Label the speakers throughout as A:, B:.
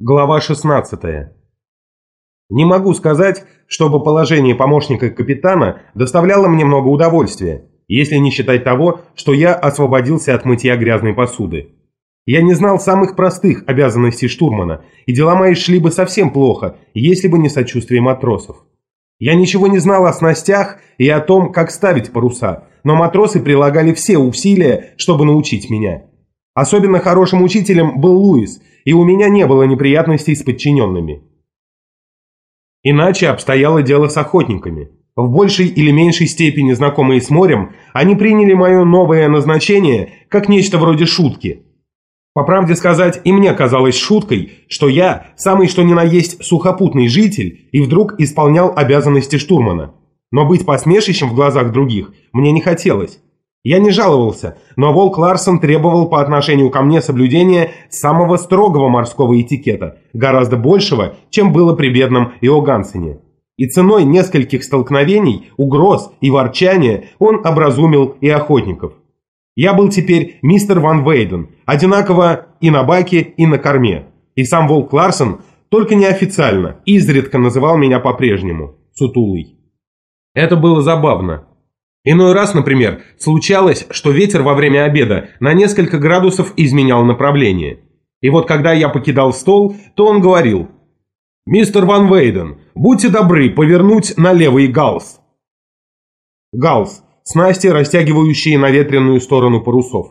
A: Глава 16. Не могу сказать, чтобы положение помощника капитана доставляло мне много удовольствия, если не считать того, что я освободился от мытья грязной посуды. Я не знал самых простых обязанностей штурмана, и дела мои шли бы совсем плохо, если бы не сочувствие матросов. Я ничего не знал о снастях и о том, как ставить паруса, но матросы прилагали все усилия, чтобы научить меня. Особенно хорошим учителем был Луис, и у меня не было неприятностей с подчиненными. Иначе обстояло дело с охотниками. В большей или меньшей степени знакомые с морем, они приняли мое новое назначение как нечто вроде шутки. По правде сказать, и мне казалось шуткой, что я, самый что ни на есть сухопутный житель, и вдруг исполнял обязанности штурмана. Но быть посмешищем в глазах других мне не хотелось. Я не жаловался, но Волк Ларсон требовал по отношению ко мне соблюдения самого строгого морского этикета, гораздо большего, чем было при бедном Иогансене. И ценой нескольких столкновений, угроз и ворчания он образумил и охотников. Я был теперь мистер Ван Вейден, одинаково и на баке, и на корме. И сам Волк Ларсон, только неофициально, изредка называл меня по-прежнему сутулый. Это было забавно. Иной раз, например, случалось, что ветер во время обеда на несколько градусов изменял направление. И вот когда я покидал стол, то он говорил: «Мистер Ван Вейден, будьте добры повернуть на левый галс». Галс – снасти, растягивающие наветренную сторону парусов.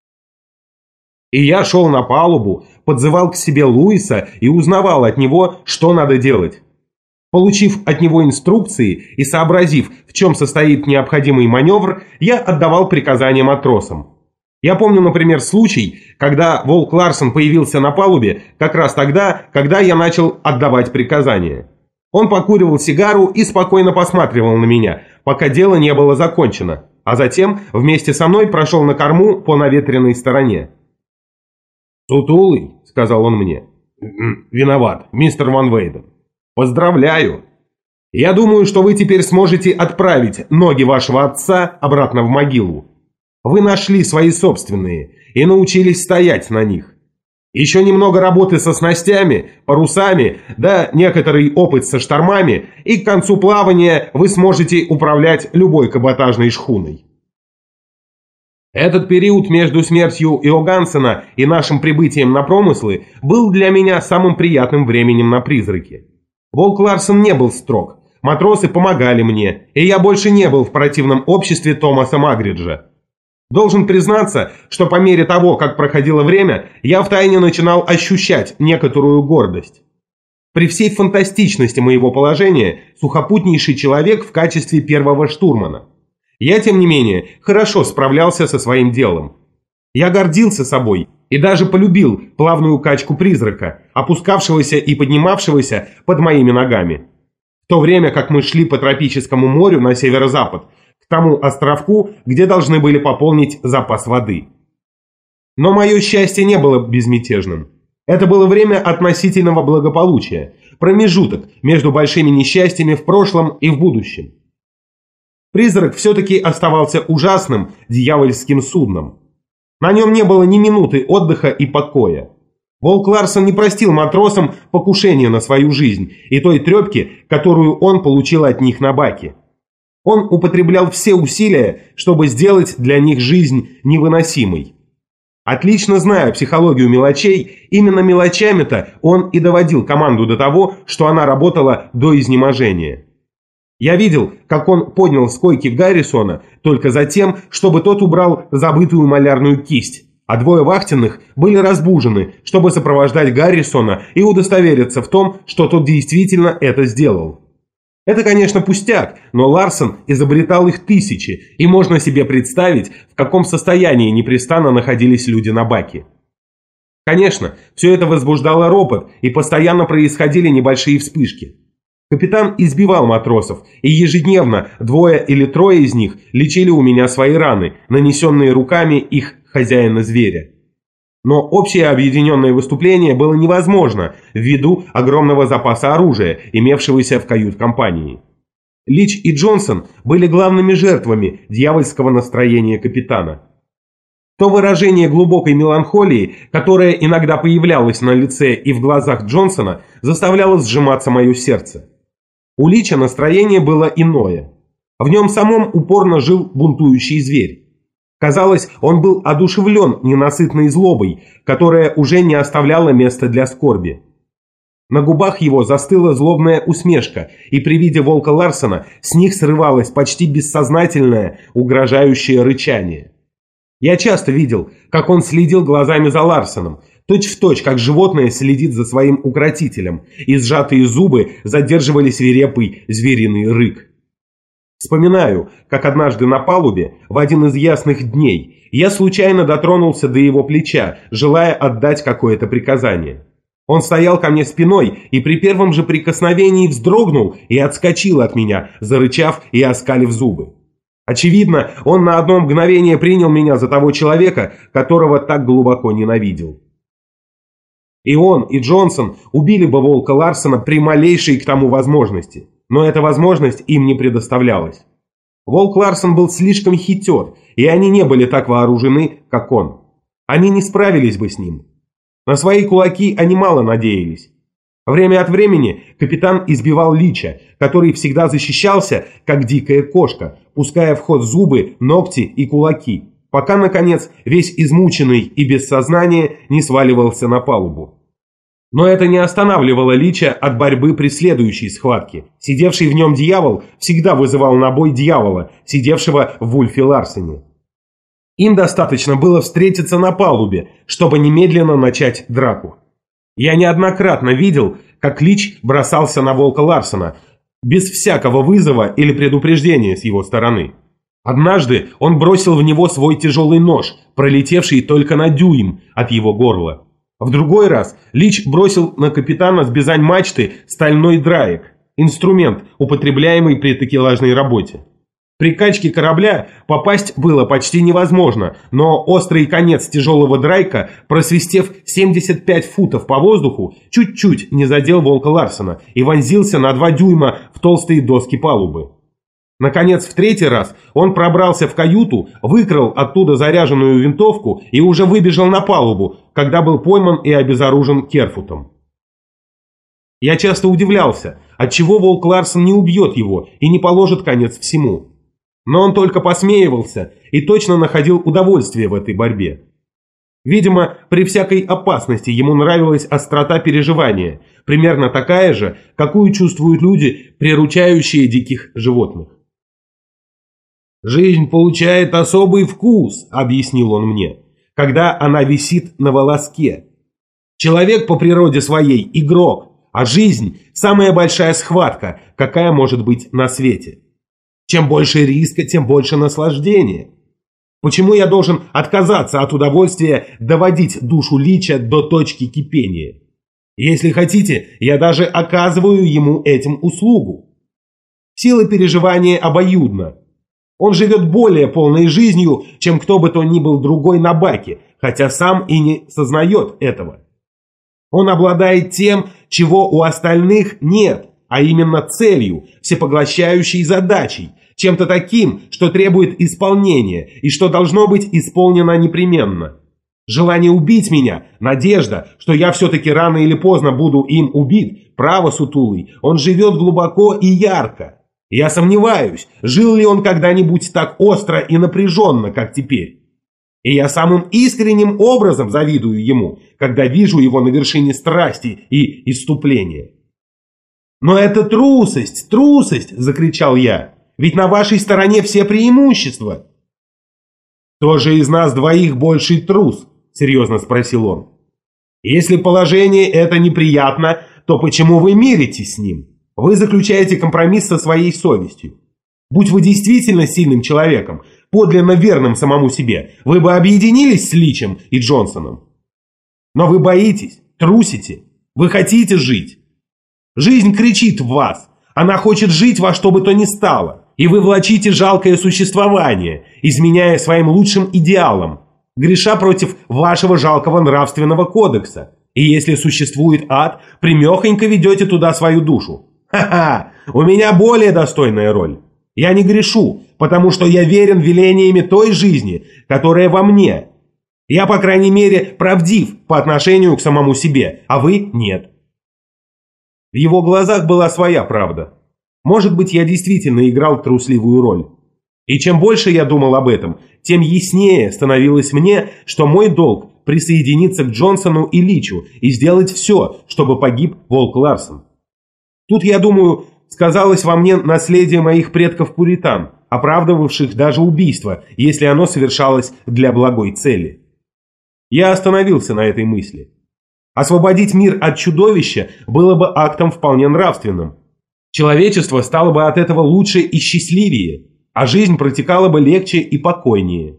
A: И я шел на палубу, подзывал к себе Луиса и узнавал от него, что надо делать. Получив от него инструкции и сообразив, в чем состоит необходимый маневр, я отдавал приказания матросам. Я помню, например, случай, когда Волк Ларсон появился на палубе как раз тогда, когда я начал отдавать приказания. Он покуривал сигару и спокойно посматривал на меня, пока дело не было закончено, а затем вместе со мной прошел на корму по наветренной стороне. «Сутулый», — сказал он мне. «Виноват, мистер Ван Вейден. Поздравляю! Я думаю, что вы теперь сможете отправить ноги вашего отца обратно в могилу. Вы нашли свои собственные и научились стоять на них. Еще немного работы со снастями, парусами, да некоторый опыт со штормами, и к концу плавания вы сможете управлять любой каботажной шхуной». Этот период между смертью Иогансена и нашим прибытием на промыслы был для меня самым приятным временем на призраке. Волк Ларсон не был строг, матросы помогали мне, и я больше не был в противном обществе Томаса Магриджа. Должен признаться, что по мере того, как проходило время, я втайне начинал ощущать некоторую гордость. При всей фантастичности моего положения, сухопутнейший человек в качестве первого штурмана. Я, тем не менее, хорошо справлялся со своим делом. Я гордился собой и даже полюбил плавную качку призрака, опускавшегося и поднимавшегося под моими ногами. В то время как мы шли по тропическому морю на северо-запад, к тому островку, где должны были пополнить запас воды. Но мое счастье не было безмятежным. Это было время относительного благополучия, промежуток между большими несчастьями в прошлом и в будущем. Призрак все-таки оставался ужасным дьявольским судном. На нем не было ни минуты отдыха и покоя. Волк Ларсон не простил матросам покушения на свою жизнь и той трепки, которую он получил от них на баке. Он употреблял все усилия, чтобы сделать для них жизнь невыносимой. Отлично зная психологию мелочей, именно мелочами-то он и доводил команду до того, что она работала до изнеможения. Я видел, как он поднял с койки Гаррисона только за тем, чтобы тот убрал забытую малярную кисть, а двое вахтенных были разбужены, чтобы сопровождать Гаррисона и удостовериться в том, что тот действительно это сделал. Это, конечно, пустяк, но Ларсон изобретал их тысячи, и можно себе представить, в каком состоянии непрестанно находились люди на баке. Конечно, все это возбуждало ропот, и постоянно происходили небольшие вспышки. Капитан избивал матросов, и ежедневно двое или трое из них лечили у меня свои раны, нанесенные руками их хозяина-зверя. Но общее объединенное выступление было невозможно ввиду огромного запаса оружия, имевшегося в кают-компании. Лич и Джонсон были главными жертвами дьявольского настроения капитана. То выражение глубокой меланхолии, которое иногда появлялось на лице и в глазах Джонсона, заставляло сжиматься мое сердце. У Лича настроение было иное. В нем самом упорно жил бунтующий зверь. Казалось, он был одушевлен ненасытной злобой, которая уже не оставляла места для скорби. На губах его застыла злобная усмешка, и при виде волка Ларсена с них срывалось почти бессознательное, угрожающее рычание. Я часто видел, как он следил глазами за Ларсеном, точь-в-точь, как животное следит за своим укротителем, и сжатые зубы задерживали свирепый звериный рык. Вспоминаю, как однажды на палубе, в один из ясных дней, я случайно дотронулся до его плеча, желая отдать какое-то приказание. Он стоял ко мне спиной и при первом же прикосновении вздрогнул и отскочил от меня, зарычав и оскалив зубы. Очевидно, он на одно мгновение принял меня за того человека, которого так глубоко ненавидел. И он, и Джонсон убили бы волка Ларсена при малейшей к тому возможности, но эта возможность им не предоставлялась. Волк Ларсен был слишком хитер, и они не были так вооружены, как он. Они не справились бы с ним. На свои кулаки они мало надеялись. Время от времени капитан избивал Лича, который всегда защищался, как дикая кошка, пуская в ход зубы, ногти и кулаки, пока, наконец, весь измученный и без сознания не сваливался на палубу. Но это не останавливало Лича от борьбы при следующей схватке. Сидевший в нем дьявол всегда вызывал на бой дьявола, сидевшего в Вульфе Ларсене. Им достаточно было встретиться на палубе, чтобы немедленно начать драку. Я неоднократно видел, как Лич бросался на волка Ларсена, без всякого вызова или предупреждения с его стороны. Однажды он бросил в него свой тяжелый нож, пролетевший только на дюйм от его горла. В другой раз Лич бросил на капитана с бизань-мачты стальной драек, инструмент, употребляемый при такелажной работе. При качке корабля попасть было почти невозможно, но острый конец тяжелого драйка, просвистев 75 футов по воздуху, чуть-чуть не задел волка Ларсена и вонзился на 2 дюйма в толстые доски палубы. Наконец, в третий раз он пробрался в каюту, выкрал оттуда заряженную винтовку и уже выбежал на палубу, когда был пойман и обезоружен Керфутом. Я часто удивлялся, отчего волк Ларсен не убьет его и не положит конец всему. Но он только посмеивался и точно находил удовольствие в этой борьбе. Видимо, при всякой опасности ему нравилась острота переживания, примерно такая же, какую чувствуют люди, приручающие диких животных. «Жизнь получает особый вкус», — объяснил он мне, — «когда она висит на волоске. Человек по природе своей — игрок, а жизнь — самая большая схватка, какая может быть на свете. Чем больше риска, тем больше наслаждения. Почему я должен отказаться от удовольствия доводить душу Лича до точки кипения? Если хотите, я даже оказываю ему этим услугу. Сила переживания обоюдна. Он живет более полной жизнью, чем кто бы то ни был другой на баке, хотя сам и не сознает этого. Он обладает тем, чего у остальных нет, а именно целью, всепоглощающей задачей, чем-то таким, что требует исполнения и что должно быть исполнено непременно. Желание убить меня, надежда, что я все-таки рано или поздно буду им убит, право сутулый, он живет глубоко и ярко. Я сомневаюсь, жил ли он когда-нибудь так остро и напряженно, как теперь. И я самым искренним образом завидую ему, когда вижу его на вершине страсти и исступления. «Но это трусость, трусость!» – закричал я. «Ведь на вашей стороне все преимущества!» «Кто же из нас двоих больший трус?» – серьезно спросил он. «Если положение это неприятно, то почему вы миритесь с ним? Вы заключаете компромисс со своей совестью. Будь вы действительно сильным человеком, подлинно верным самому себе, вы бы объединились с Личем и Джонсоном. Но вы боитесь, трусите, вы хотите жить. Жизнь кричит в вас, она хочет жить во что бы то ни стало, и вы влачите жалкое существование, изменяя своим лучшим идеалам, греша против вашего жалкого нравственного кодекса. И если существует ад, прямехонько ведете туда свою душу. Ха-ха, у меня более достойная роль. Я не грешу, потому что я верен велениями той жизни, которая во мне, Я, по крайней мере, правдив по отношению к самому себе, а вы нет». В его глазах была своя правда. Может быть, я действительно играл трусливую роль. И чем больше я думал об этом, тем яснее становилось мне, что мой долг присоединиться к Джонсону и Личу и сделать все, чтобы погиб Волк Ларсон. Тут, я думаю, сказалось во мне наследие моих предков-пуритан, оправдывавших даже убийство, если оно совершалось для благой цели. Я остановился на этой мысли. Освободить мир от чудовища было бы актом вполне нравственным. Человечество стало бы от этого лучше и счастливее, а жизнь протекала бы легче и покойнее.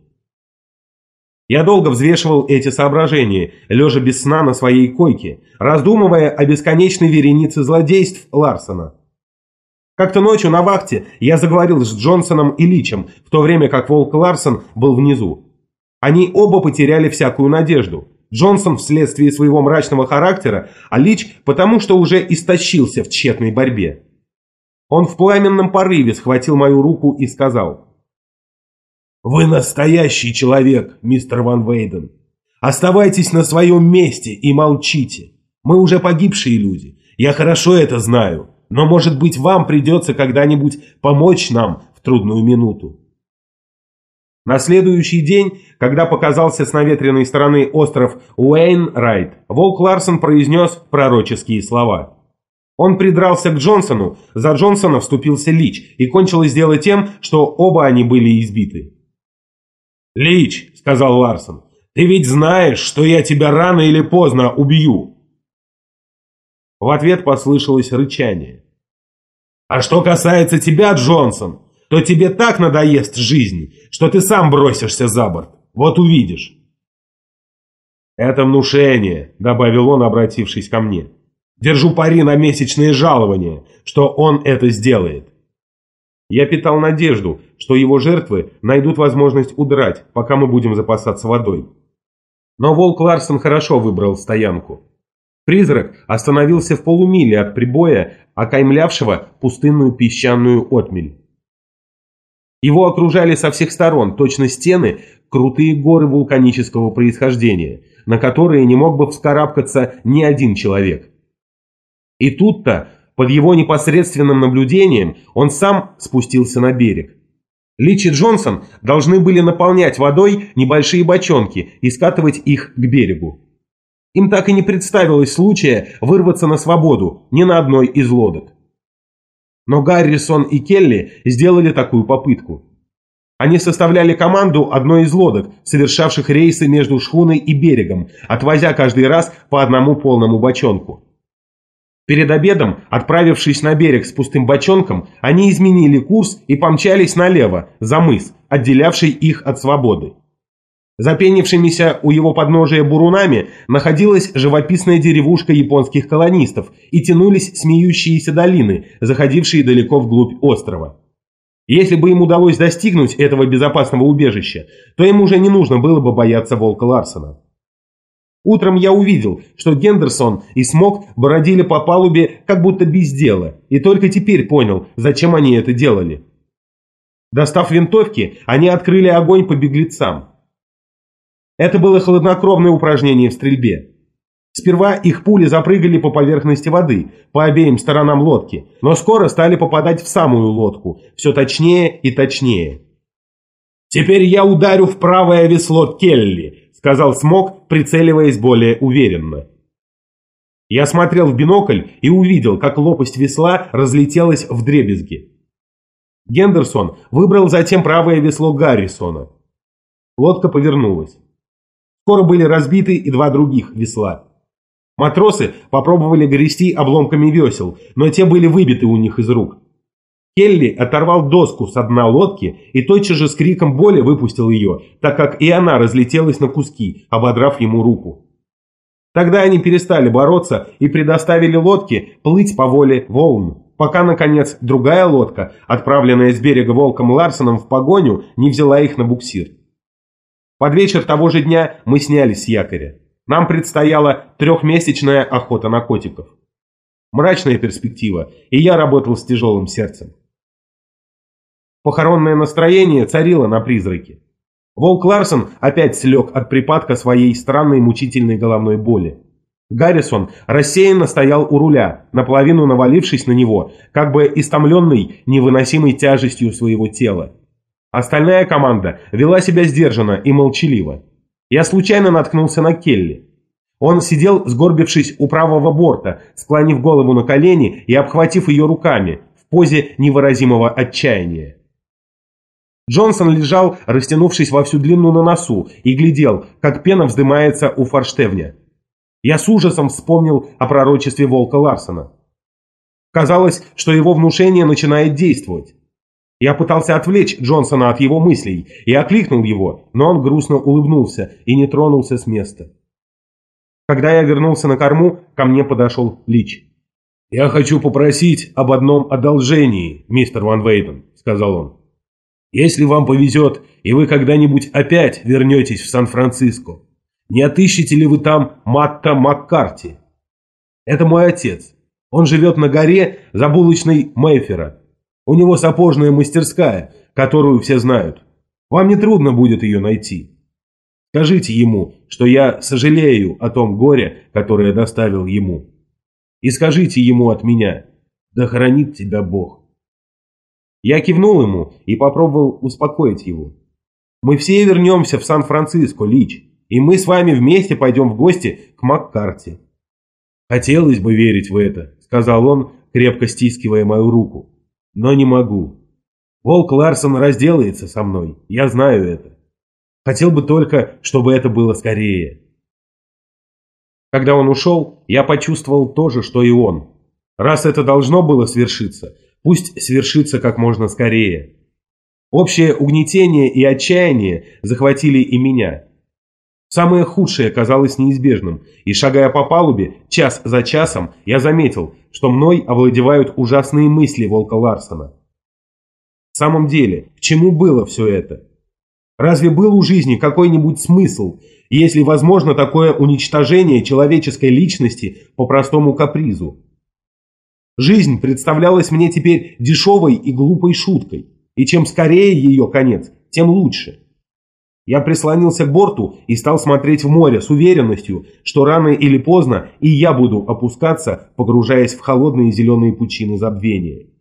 A: Я долго взвешивал эти соображения, лежа без сна на своей койке, раздумывая о бесконечной веренице злодейств Ларсона. Как-то ночью на вахте я заговорил с Джонсоном и Личем, в то время как Волк Ларсон был внизу. Они оба потеряли всякую надежду. Джонсон вследствие своего мрачного характера, а Лич потому, что уже истощился в тщетной борьбе. Он в пламенном порыве схватил мою руку и сказал: «Вы настоящий человек, мистер Ван Вейден. Оставайтесь на своем месте и молчите. Мы уже погибшие люди. Я хорошо это знаю. Но, может быть, вам придется когда-нибудь помочь нам в трудную минуту». На следующий день, когда показался с наветренной стороны остров Уэйнрайт, Волк Ларсон произнес пророческие слова. Он придрался к Джонсону, за Джонсона вступился Лич, и кончилось дело тем, что оба они были избиты. «Лич», — сказал Ларсон, — «ты ведь знаешь, что я тебя рано или поздно убью». В ответ послышалось рычание. «А что касается тебя, Джонсон, то тебе так надоест жизнь, что ты сам бросишься за борт. Вот увидишь». «Это внушение», — добавил он, обратившись ко мне. «Держу пари на месячные жалования, что он это сделает». Я питал надежду, что его жертвы найдут возможность удрать, пока мы будем запасаться водой. Но Волк Ларсон хорошо выбрал стоянку. Призрак остановился в полумиле от прибоя, окаймлявшего пустынную песчаную отмель. Его окружали со всех сторон, точно стены, крутые горы вулканического происхождения, на которые не мог бы вскарабкаться ни один человек. И тут-то, под его непосредственным наблюдением, он сам спустился на берег. Лич и Джонсон должны были наполнять водой небольшие бочонки и скатывать их к берегу. Им так и не представилось случая вырваться на свободу ни на одной из лодок. Но Гаррисон и Келли сделали такую попытку. Они составляли команду одной из лодок, совершавших рейсы между шхуной и берегом, отвозя каждый раз по одному полному бочонку. Перед обедом, отправившись на берег с пустым бочонком, они изменили курс и помчались налево, за мыс, отделявший их от свободы. Запенившимися у его подножия бурунами находилась живописная деревушка японских колонистов и тянулись смеющиеся долины, заходившие далеко вглубь острова. Если бы им удалось достигнуть этого безопасного убежища, то им уже не нужно было бы бояться Волка Ларсона. Утром я увидел, что Гендерсон и Смок бродили по палубе как будто без дела, и только теперь понял, зачем они это делали. Достав винтовки, они открыли огонь по беглецам. Это было хладнокровное упражнение в стрельбе. Сперва их пули запрыгали по поверхности воды, по обеим сторонам лодки, но скоро стали попадать в самую лодку, все точнее и точнее. «Теперь я ударю в правое весло Келли», — сказал Смок, прицеливаясь более уверенно. Я смотрел в бинокль и увидел, как лопасть весла разлетелась вдребезги. Гендерсон выбрал затем правое весло Гаррисона. Лодка повернулась. Скоро были разбиты и два других весла. Матросы попробовали грести обломками весел, но те были выбиты у них из рук. Келли оторвал доску с дна лодки и тотчас же с криком боли выпустил ее, так как и она разлетелась на куски, ободрав ему руку. Тогда они перестали бороться и предоставили лодке плыть по воле волн, пока, наконец, другая лодка, отправленная с берега Волком Ларсоном в погоню, не взяла их на буксир. Под вечер того же дня мы снялись с якоря. Нам предстояла трехмесячная охота на котиков. Мрачная перспектива, и я работал с тяжелым сердцем. Похоронное настроение царило на призраке. Волк Ларсон опять слег от припадка своей странной мучительной головной боли. Гаррисон рассеянно стоял у руля, наполовину навалившись на него, как бы истомленный невыносимой тяжестью своего тела. Остальная команда вела себя сдержанно и молчаливо. Я случайно наткнулся на Келли. Он сидел, сгорбившись у правого борта, склонив голову на колени и обхватив ее руками, в позе невыразимого отчаяния. Джонсон лежал, растянувшись во всю длину на носу, и глядел, как пена вздымается у форштевня. Я с ужасом вспомнил о пророчестве Волка Ларсона. Казалось, что его внушение начинает действовать. Я пытался отвлечь Джонсона от его мыслей и окликнул его, но он грустно улыбнулся и не тронулся с места. Когда я вернулся на корму, ко мне подошел Лич. «Я хочу попросить об одном одолжении, мистер Ван Вейден», — сказал он. «Если вам повезет, и вы когда-нибудь опять вернетесь в Сан-Франциско, не отыщете ли вы там Матта Маккарти? Это мой отец. Он живет на горе за булочной Мэйфера. У него сапожная мастерская, которую все знают. Вам не трудно будет ее найти. Скажите ему, что я сожалею о том горе, которое доставил ему. И скажите ему от меня: да хранит тебя Бог». Я кивнул ему и попробовал успокоить его. «Мы все вернемся в Сан-Франциско, Лич, и мы с вами вместе пойдем в гости к Маккарти». «Хотелось бы верить в это», — сказал он, крепко стискивая мою руку. «Но не могу. Волк Ларсон разделается со мной, я знаю это. Хотел бы только, чтобы это было скорее». Когда он ушел, я почувствовал то же, что и он. Раз это должно было свершиться, пусть свершится как можно скорее. Общее угнетение и отчаяние захватили и меня. Самое худшее казалось неизбежным, и, шагая по палубе, час за часом, я заметил, что мной овладевают ужасные мысли Волка Ларсона. В самом деле, к чему было все это? Разве был у жизни какой-нибудь смысл, если возможно такое уничтожение человеческой личности по простому капризу? Жизнь представлялась мне теперь дешевой и глупой шуткой, и чем скорее ее конец, тем лучше. Я прислонился к борту и стал смотреть в море с уверенностью, что рано или поздно и я буду опускаться, погружаясь в холодные зеленые пучины забвения.